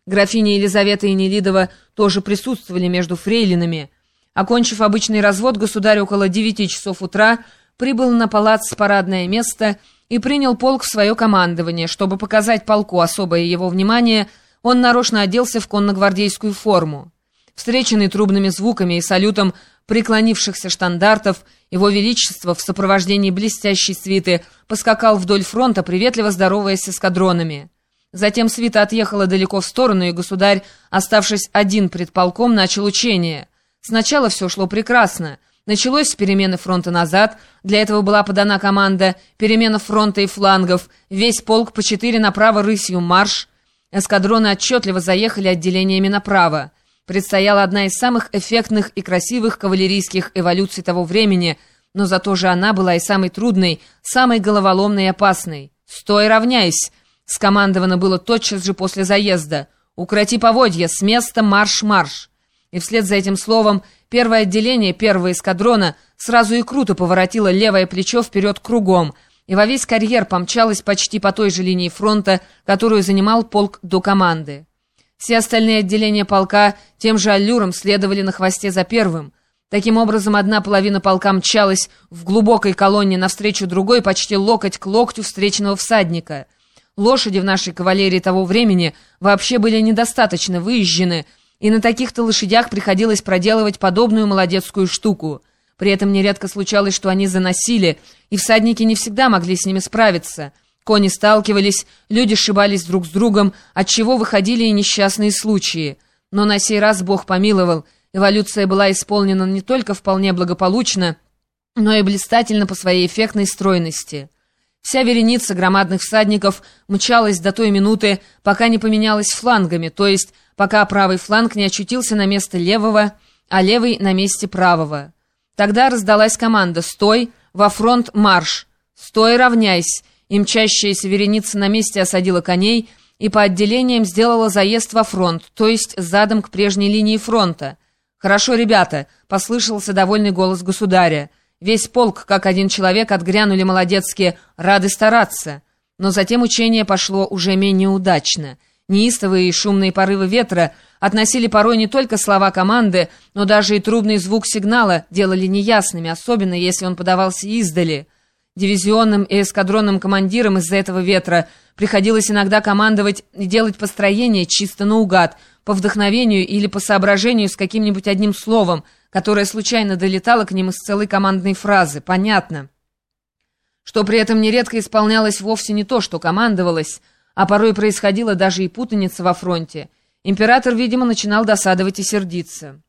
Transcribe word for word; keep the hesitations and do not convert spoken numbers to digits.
Графиня Елизавета и Нелидова тоже присутствовали между фрейлинами. Окончив обычный развод, государь около девяти часов утра прибыл на палац парадное место и принял полк в свое командование. Чтобы показать полку особое его внимание, он нарочно оделся в конногвардейскую форму. Встреченный трубными звуками и салютом преклонившихся штандартов, его величество в сопровождении блестящей свиты поскакал вдоль фронта, приветливо здороваясь с эскадронами. Затем свита отъехала далеко в сторону, и государь, оставшись один пред полком, начал учение. Сначала все шло прекрасно. Началось с перемены фронта назад, для этого была подана команда «Перемена фронта и флангов», весь полк по четыре направо рысью марш. Эскадроны отчетливо заехали отделениями направо. Предстояла одна из самых эффектных и красивых кавалерийских эволюций того времени, но зато же она была и самой трудной, самой головоломной и опасной. «Стой, равняйсь!» скомандовано было тотчас же после заезда. «Укроти поводья, с места марш-марш!» И вслед за этим словом первое отделение первого эскадрона сразу и круто поворотило левое плечо вперед кругом, и во весь карьер помчалось почти по той же линии фронта, которую занимал полк до команды. Все остальные отделения полка тем же аллюром следовали на хвосте за первым. Таким образом, одна половина полка мчалась в глубокой колонне навстречу другой, почти локоть к локтю встречного всадника. Лошади в нашей кавалерии того времени вообще были недостаточно выезжены, и на таких-то лошадях приходилось проделывать подобную молодецкую штуку. При этом нередко случалось, что они заносили, и всадники не всегда могли с ними справиться. Кони сталкивались, люди сшибались друг с другом, отчего выходили и несчастные случаи. Но на сей раз Бог помиловал. Эволюция была исполнена не только вполне благополучно, но и блистательно по своей эффектной стройности. Вся вереница громадных всадников мчалась до той минуты, пока не поменялась флангами, то есть пока правый фланг не очутился на место левого, а левый на месте правого. Тогда раздалась команда «Стой! Во фронт марш! Стой, равняйсь!» И мчащаяся вереница на месте осадила коней и по отделениям сделала заезд во фронт, то есть задом к прежней линии фронта. «Хорошо, ребята!» — послышался довольный голос государя. Весь полк, как один человек, отгрянули молодецкие, рады стараться. Но затем учение пошло уже менее удачно. Неистовые и шумные порывы ветра относили порой не только слова команды, но даже и трубный звук сигнала делали неясными, особенно если он подавался издали. Дивизионным и эскадронным командирам из-за этого ветра приходилось иногда командовать и делать построение чисто наугад, по вдохновению или по соображению с каким-нибудь одним словом, которое случайно долетало к ним из целой командной фразы. Понятно, что при этом нередко исполнялось вовсе не то, что командовалось, а порой происходила даже и путаница во фронте. Император, видимо, начинал досадовать и сердиться.